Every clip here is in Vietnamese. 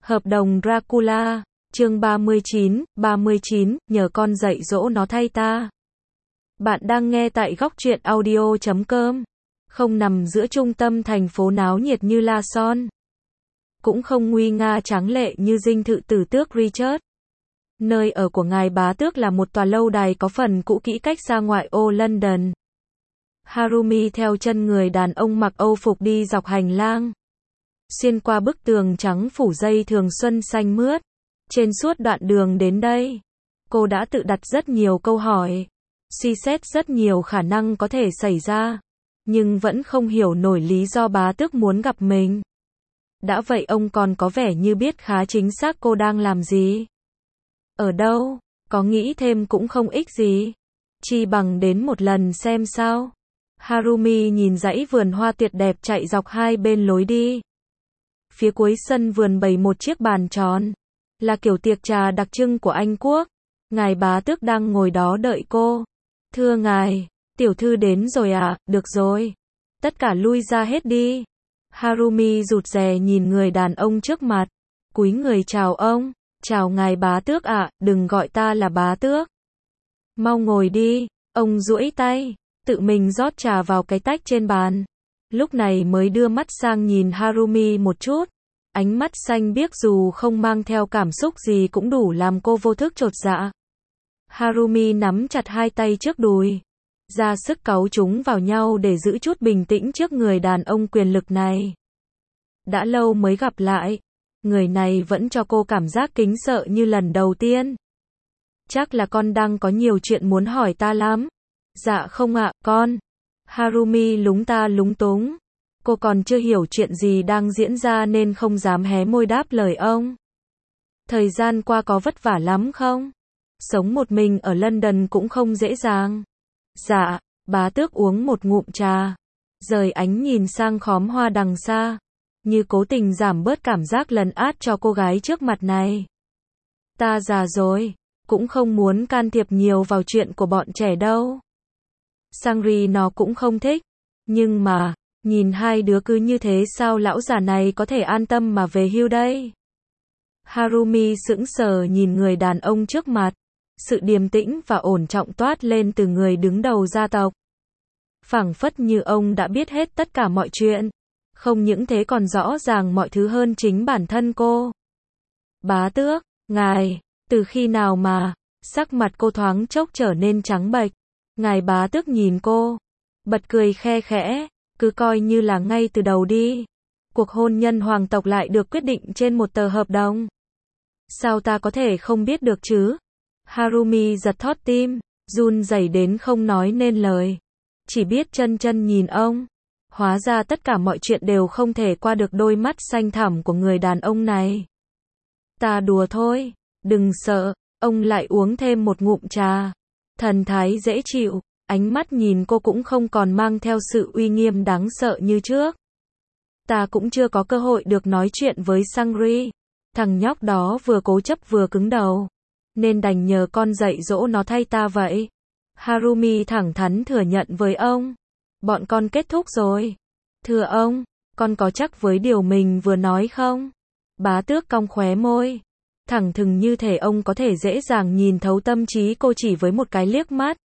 Hợp đồng Dracula, chương 39, nhờ con dạy dỗ nó thay ta. Bạn đang nghe tại góc truyện audio.com. Không nằm giữa trung tâm thành phố náo nhiệt như La Son. Cũng không nguy nga tráng lệ như dinh thự tử tước Richard. Nơi ở của ngài bá tước là một tòa lâu đài có phần cũ kỹ cách xa ngoại ô London. Harumi theo chân người đàn ông mặc âu phục đi dọc hành lang. Xuyên qua bức tường trắng phủ dây thường xuân xanh mướt. Trên suốt đoạn đường đến đây, cô đã tự đặt rất nhiều câu hỏi, suy xét rất nhiều khả năng có thể xảy ra, nhưng vẫn không hiểu nổi lý do bá tước muốn gặp mình. Đã vậy ông còn có vẻ như biết khá chính xác cô đang làm gì. Ở đâu, có nghĩ thêm cũng không ích gì. Chi bằng đến một lần xem sao. Harumi nhìn dãy vườn hoa tuyệt đẹp chạy dọc hai bên lối đi. Phía cuối sân vườn bày một chiếc bàn tròn, là kiểu tiệc trà đặc trưng của Anh Quốc. Ngài bá tước đang ngồi đó đợi cô. Thưa ngài, tiểu thư đến rồi ạ, được rồi. Tất cả lui ra hết đi. Harumi rụt rè nhìn người đàn ông trước mặt. Cúi người chào ông. Chào ngài bá tước ạ, đừng gọi ta là bá tước. Mau ngồi đi. Ông duỗi tay, tự mình rót trà vào cái tách trên bàn. Lúc này mới đưa mắt sang nhìn Harumi một chút. Ánh mắt xanh biếc dù không mang theo cảm xúc gì cũng đủ làm cô vô thức chột dạ. Harumi nắm chặt hai tay trước đùi, ra sức cáu chúng vào nhau để giữ chút bình tĩnh trước người đàn ông quyền lực này. Đã lâu mới gặp lại, người này vẫn cho cô cảm giác kính sợ như lần đầu tiên. Chắc là con đang có nhiều chuyện muốn hỏi ta lắm. Dạ không ạ, con. Harumi lúng ta lúng túng. Cô còn chưa hiểu chuyện gì đang diễn ra nên không dám hé môi đáp lời ông. Thời gian qua có vất vả lắm không? Sống một mình ở London cũng không dễ dàng. Dạ, bá tước uống một ngụm trà, rời ánh nhìn sang khóm hoa đằng xa, như cố tình giảm bớt cảm giác lấn át cho cô gái trước mặt này. Ta già rồi, cũng không muốn can thiệp nhiều vào chuyện của bọn trẻ đâu. Sangri nó cũng không thích, nhưng mà, nhìn hai đứa cứ như thế sao lão già này có thể an tâm mà về hưu đây? Harumi sững sờ nhìn người đàn ông trước mặt. Sự điềm tĩnh và ổn trọng toát lên từ người đứng đầu gia tộc. Phảng phất như ông đã biết hết tất cả mọi chuyện. Không những thế còn rõ ràng mọi thứ hơn chính bản thân cô. Bá tước, ngài, từ khi nào mà, sắc mặt cô thoáng chốc trở nên trắng bệch. Ngài bá tước nhìn cô, bật cười khe khẽ, cứ coi như là ngay từ đầu đi. Cuộc hôn nhân hoàng tộc lại được quyết định trên một tờ hợp đồng. Sao ta có thể không biết được chứ? Harumi giật thót tim, run rẩy đến không nói nên lời. Chỉ biết chân chân nhìn ông. Hóa ra tất cả mọi chuyện đều không thể qua được đôi mắt xanh thẳm của người đàn ông này. Ta đùa thôi, đừng sợ. Ông lại uống thêm một ngụm trà. Thần thái dễ chịu, ánh mắt nhìn cô cũng không còn mang theo sự uy nghiêm đáng sợ như trước. Ta cũng chưa có cơ hội được nói chuyện với Sangri. Thằng nhóc đó vừa cố chấp vừa cứng đầu, nên đành nhờ con dạy dỗ nó thay ta vậy. Harumi thẳng thắn thừa nhận với ông. Bọn con kết thúc rồi. Thưa ông, con có chắc với điều mình vừa nói không? Bá tước cong khóe môi. Thẳng thừng như thể ông có thể dễ dàng nhìn thấu tâm trí cô chỉ với một cái liếc mắt.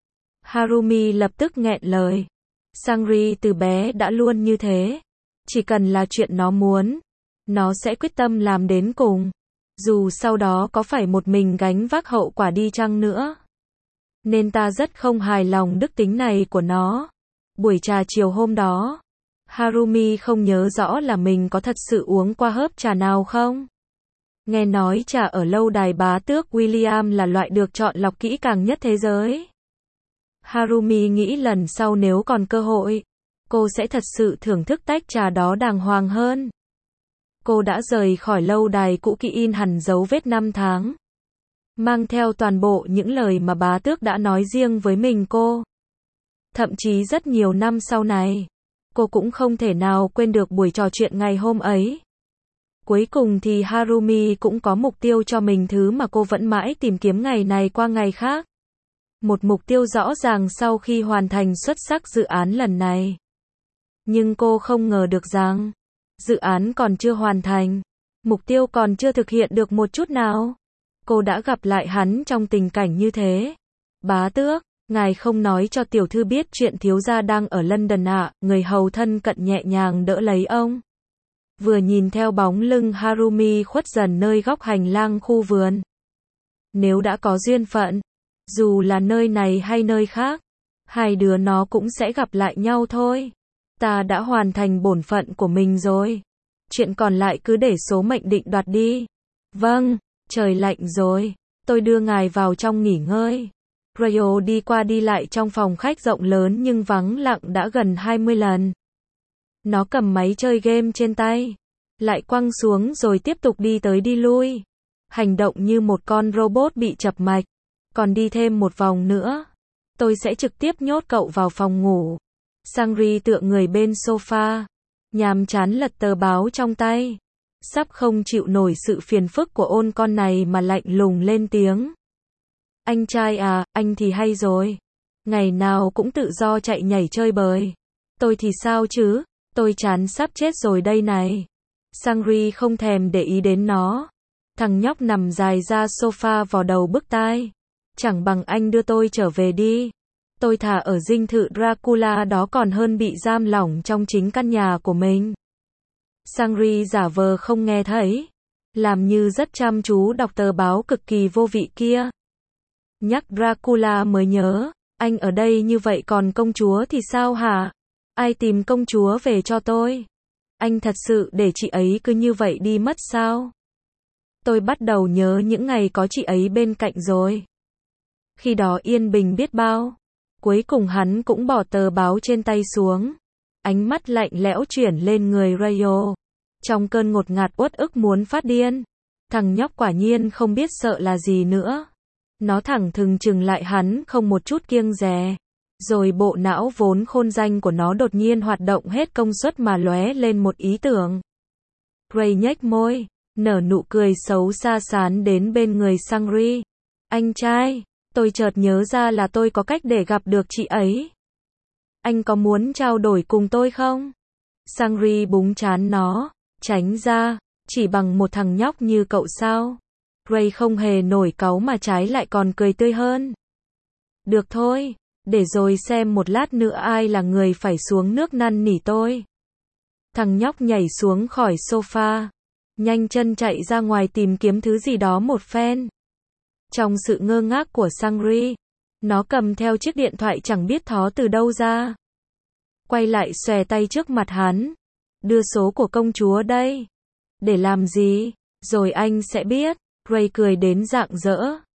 Harumi lập tức nghẹn lời. Sangri từ bé đã luôn như thế. Chỉ cần là chuyện nó muốn, nó sẽ quyết tâm làm đến cùng. Dù sau đó có phải một mình gánh vác hậu quả đi chăng nữa. Nên ta rất không hài lòng đức tính này của nó. Buổi trà chiều hôm đó, Harumi không nhớ rõ là mình có thật sự uống qua hớp trà nào không. Nghe nói trà ở lâu đài bá tước William là loại được chọn lọc kỹ càng nhất thế giới. Harumi nghĩ lần sau nếu còn cơ hội, cô sẽ thật sự thưởng thức tách trà đó đàng hoàng hơn. Cô đã rời khỏi lâu đài cũ kỹ in hẳn dấu vết 5 tháng. Mang theo toàn bộ những lời mà bá tước đã nói riêng với mình cô. Thậm chí rất nhiều năm sau này, cô cũng không thể nào quên được buổi trò chuyện ngày hôm ấy. Cuối cùng thì Harumi cũng có mục tiêu cho mình, thứ mà cô vẫn mãi tìm kiếm ngày này qua ngày khác. Một mục tiêu rõ ràng sau khi hoàn thành xuất sắc dự án lần này. Nhưng cô không ngờ được rằng, dự án còn chưa hoàn thành, Mục tiêu còn chưa thực hiện được một chút nào. Cô đã gặp lại hắn trong tình cảnh như thế. Bá tước, ngài không nói cho tiểu thư biết chuyện thiếu gia đang ở London ạ, người hầu thân cận nhẹ nhàng đỡ lấy ông. Vừa nhìn theo bóng lưng Harumi khuất dần nơi góc hành lang khu vườn. Nếu đã có duyên phận, dù là nơi này hay nơi khác, hai đứa nó cũng sẽ gặp lại nhau thôi. Ta đã hoàn thành bổn phận của mình rồi. Chuyện còn lại cứ để số mệnh định đoạt đi. Vâng, trời lạnh rồi. Tôi đưa ngài vào trong nghỉ ngơi. Rayo đi qua đi lại trong phòng khách rộng lớn nhưng vắng lặng đã gần 20 lần. Nó cầm máy chơi game trên tay, lại quăng xuống rồi tiếp tục đi tới đi lui. Hành động như một con robot bị chập mạch. Còn đi thêm một vòng nữa, tôi sẽ trực tiếp nhốt cậu vào phòng ngủ. Sangri tựa người bên sofa, nhàm chán lật tờ báo trong tay. Sắp không chịu nổi sự phiền phức của ôn con này mà lạnh lùng lên tiếng. Anh trai à, anh thì hay rồi. Ngày nào cũng tự do chạy nhảy chơi bời. Tôi thì sao chứ, tôi chán sắp chết rồi đây này. Sangri không thèm để ý đến nó. Thằng nhóc nằm dài ra sofa vò đầu bứt tai. Chẳng bằng anh đưa tôi trở về đi. Tôi thà ở dinh thự Dracula đó còn hơn bị giam lỏng trong chính căn nhà của mình. Sangri giả vờ không nghe thấy, làm như rất chăm chú đọc tờ báo cực kỳ vô vị kia. Nhắc Dracula mới nhớ, anh ở đây như vậy còn công chúa thì sao hả? Ai tìm công chúa về cho tôi? Anh thật sự để chị ấy cứ như vậy đi mất sao? Tôi bắt đầu nhớ những ngày có chị ấy bên cạnh rồi. Khi đó yên bình biết bao. Cuối cùng hắn cũng bỏ tờ báo trên tay xuống. Ánh mắt lạnh lẽo chuyển lên người Rayo. Trong cơn ngột ngạt uất ức muốn phát điên. Thằng nhóc quả nhiên không biết sợ là gì nữa. Nó thẳng thừng chừng lại hắn không một chút kiêng dè. Rồi bộ não vốn khôn danh của nó đột nhiên hoạt động hết công suất mà lóe lên một ý tưởng. Ray nhếch môi, nở nụ cười xấu xa sán đến bên người Sangri. Anh trai, tôi chợt nhớ ra là tôi có cách để gặp được chị ấy. Anh có muốn trao đổi cùng tôi không? Sangri búng trán nó, tránh ra, chỉ bằng một thằng nhóc như cậu sao? Ray không hề nổi cáu mà trái lại còn cười tươi hơn. Được thôi, để rồi xem một lát nữa ai là người phải xuống nước năn nỉ tôi. Thằng nhóc nhảy xuống khỏi sofa, nhanh chân chạy ra ngoài tìm kiếm thứ gì đó một phen. Trong sự ngơ ngác của Sangri, nó cầm theo chiếc điện thoại chẳng biết thó từ đâu ra. Quay lại xòe tay trước mặt hắn. Đưa số của công chúa đây. Để làm gì? Rồi anh sẽ biết. Ray cười đến rạng rỡ.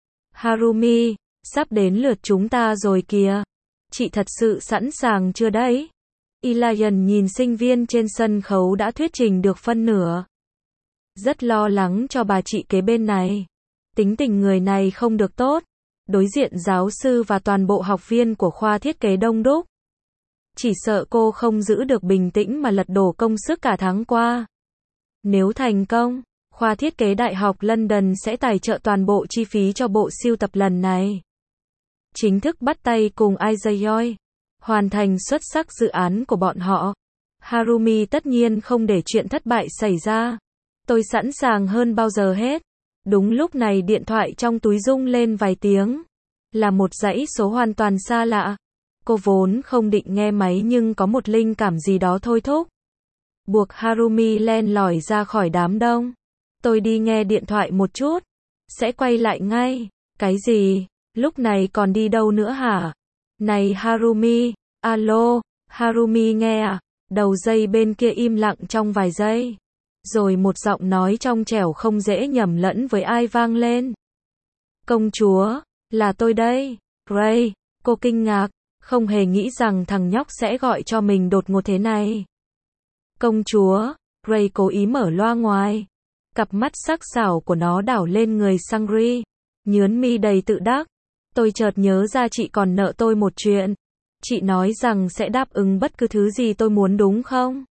Harumi, sắp đến lượt chúng ta rồi kìa. Chị thật sự sẵn sàng chưa đấy? Elian nhìn sinh viên trên sân khấu đã thuyết trình được phân nửa. Rất lo lắng cho bà chị kế bên này. Tính tình người này không được tốt. Đối diện giáo sư và toàn bộ học viên của khoa thiết kế đông đúc. Chỉ sợ cô không giữ được bình tĩnh mà lật đổ công sức cả tháng qua. Nếu thành công, khoa thiết kế Đại học London sẽ tài trợ toàn bộ chi phí cho bộ sưu tập lần này. Chính thức bắt tay cùng Isaiah, hoàn thành xuất sắc dự án của bọn họ. Harumi tất nhiên không để chuyện thất bại xảy ra. Tôi sẵn sàng hơn bao giờ hết. Đúng lúc này điện thoại trong túi rung lên vài tiếng. Là một dãy số hoàn toàn xa lạ. Cô vốn không định nghe máy nhưng có một linh cảm gì đó thôi thúc. Buộc Harumi len lỏi ra khỏi đám đông. Tôi đi nghe điện thoại một chút. Sẽ quay lại ngay. Cái gì? Lúc này còn đi đâu nữa hả? Này Harumi, alo, Harumi nghe à? Đầu dây bên kia im lặng trong vài giây. Rồi một giọng nói trong trẻo không dễ nhầm lẫn với ai vang lên. Công chúa, là tôi đây. Ray, cô kinh ngạc, không hề nghĩ rằng thằng nhóc sẽ gọi cho mình đột ngột thế này. Công chúa, Ray cố ý mở loa ngoài. Cặp mắt sắc sảo của nó đảo lên người Sangri. Nhướn mi đầy tự đắc. Tôi chợt nhớ ra chị còn nợ tôi một chuyện. Chị nói rằng sẽ đáp ứng bất cứ thứ gì tôi muốn đúng không?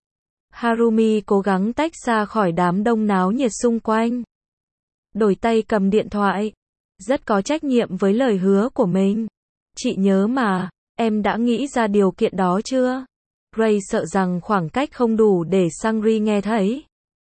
Harumi cố gắng tách ra khỏi đám đông náo nhiệt xung quanh. Đổi tay cầm điện thoại. Rất có trách nhiệm với lời hứa của mình. Chị nhớ mà, em đã nghĩ ra điều kiện đó chưa? Ray sợ rằng khoảng cách không đủ để Sangri nghe thấy.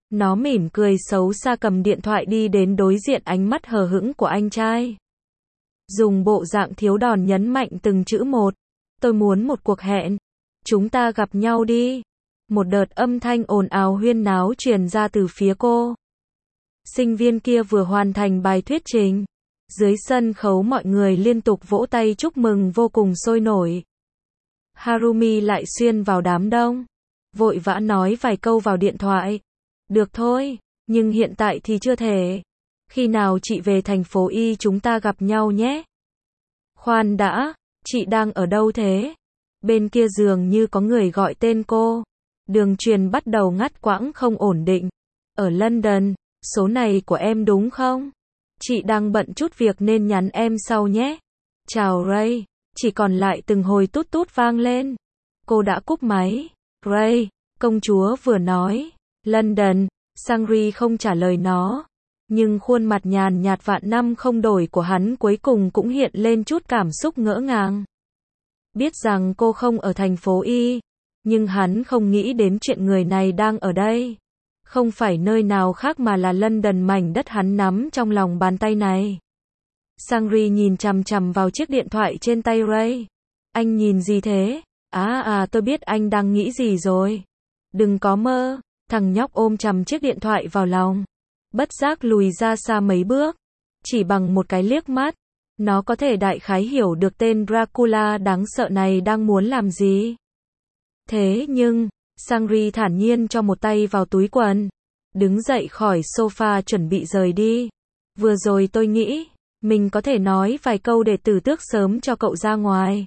Nó mỉm cười xấu xa cầm điện thoại đi đến đối diện ánh mắt hờ hững của anh trai. Dùng bộ dạng thiếu đòn nhấn mạnh từng chữ một. Tôi muốn một cuộc hẹn. Chúng ta gặp nhau đi. Một đợt âm thanh ồn ào huyên náo truyền ra từ phía cô. Sinh viên kia vừa hoàn thành bài thuyết trình. Dưới sân khấu mọi người liên tục vỗ tay chúc mừng vô cùng sôi nổi. Harumi lại xuyên vào đám đông. Vội vã nói vài câu vào điện thoại. Được thôi, nhưng hiện tại thì chưa thể. Khi nào chị về thành phố Y chúng ta gặp nhau nhé. Khoan đã, chị đang ở đâu thế? Bên kia dường như có người gọi tên cô. Đường truyền bắt đầu ngắt quãng không ổn định. Ở London, số này của em đúng không? Chị đang bận chút việc nên nhắn em sau nhé. Chào Ray. Chỉ còn lại từng hồi tút tút vang lên. Cô đã cúp máy. Ray, công chúa vừa nói. London, Sangri không trả lời nó. Nhưng khuôn mặt nhàn nhạt vạn năm không đổi của hắn cuối cùng cũng hiện lên chút cảm xúc ngỡ ngàng. Biết rằng cô không ở thành phố Y. Nhưng hắn không nghĩ đến chuyện người này đang ở đây. Không phải nơi nào khác mà là London, mảnh đất hắn nắm trong lòng bàn tay này. Sangri nhìn chằm chằm vào chiếc điện thoại trên tay Ray. Anh nhìn gì thế? Tôi biết anh đang nghĩ gì rồi. Đừng có mơ. Thằng nhóc ôm chằm chiếc điện thoại vào lòng. Bất giác lùi ra xa mấy bước. Chỉ bằng một cái liếc mắt, nó có thể đại khái hiểu được tên Dracula đáng sợ này đang muốn làm gì. Thế nhưng, Sangri thản nhiên cho một tay vào túi quần. Đứng dậy khỏi sofa chuẩn bị rời đi. Vừa rồi tôi nghĩ, mình có thể nói vài câu để tử tước sớm cho cậu ra ngoài.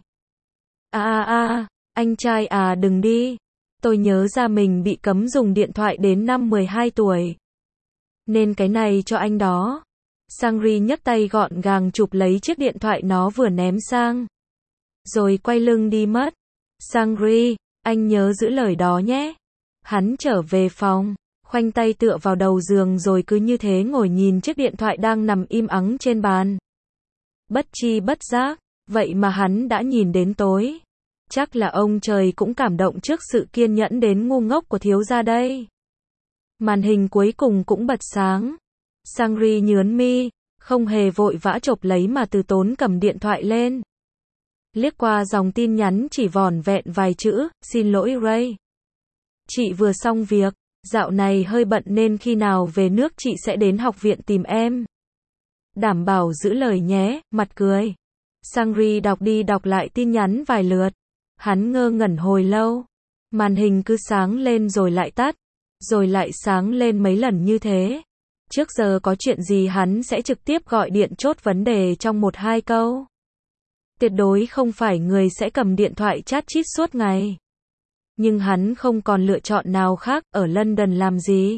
Anh trai đừng đi. Tôi nhớ ra mình bị cấm dùng điện thoại đến năm 12 tuổi. Nên cái này cho anh đó. Sangri nhấc tay gọn gàng chụp lấy chiếc điện thoại nó vừa ném sang. Rồi quay lưng đi mất. Sangri, anh nhớ giữ lời đó nhé. Hắn trở về phòng, khoanh tay tựa vào đầu giường rồi cứ như thế ngồi nhìn chiếc điện thoại đang nằm im ắng trên bàn. Bất chi bất giác, vậy mà hắn đã nhìn đến tối. Chắc là ông trời cũng cảm động trước sự kiên nhẫn đến ngu ngốc của thiếu gia đây. Màn hình cuối cùng cũng bật sáng. Sangri nhướng mi, không hề vội vã chộp lấy mà từ tốn cầm điện thoại lên. Liếc qua dòng tin nhắn chỉ vỏn vẹn vài chữ, xin lỗi Ray. Chị vừa xong việc, dạo này hơi bận nên khi nào về nước chị sẽ đến học viện tìm em. Đảm bảo giữ lời nhé, mặt cười. Sangri đọc đi đọc lại tin nhắn vài lượt. Hắn ngơ ngẩn hồi lâu. Màn hình cứ sáng lên rồi lại tắt. Rồi lại sáng lên mấy lần như thế. Trước giờ có chuyện gì hắn sẽ trực tiếp gọi điện chốt vấn đề trong 1-2 câu. Tuyệt đối không phải người sẽ cầm điện thoại chat chít suốt ngày. Nhưng hắn không còn lựa chọn nào khác, ở London làm gì.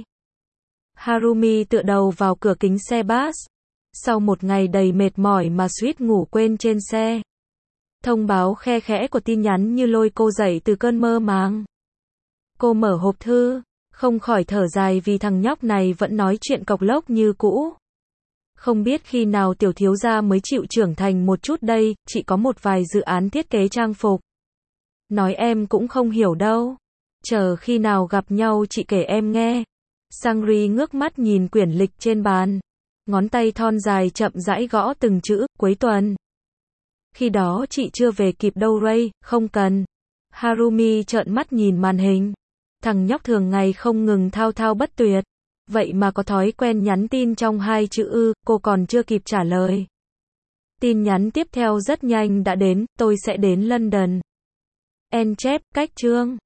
Harumi tựa đầu vào cửa kính xe bus. Sau một ngày đầy mệt mỏi mà suýt ngủ quên trên xe. Thông báo khe khẽ của tin nhắn như lôi cô dậy từ cơn mơ màng. Cô mở hộp thư, không khỏi thở dài vì thằng nhóc này vẫn nói chuyện cộc lốc như cũ. Không biết khi nào tiểu thiếu gia mới chịu trưởng thành một chút đây, chị có một vài dự án thiết kế trang phục. Nói em cũng không hiểu đâu. Chờ khi nào gặp nhau chị kể em nghe. Sangri ngước mắt nhìn quyển lịch trên bàn. Ngón tay thon dài chậm rãi gõ từng chữ, cuối tuần. Khi đó chị chưa về kịp đâu Ray, không cần. Harumi trợn mắt nhìn màn hình. Thằng nhóc thường ngày không ngừng thao thao bất tuyệt. Vậy mà có thói quen nhắn tin trong 2 chữ cô còn chưa kịp trả lời. Tin nhắn tiếp theo rất nhanh đã đến, tôi sẽ đến London. En chép, cách chương.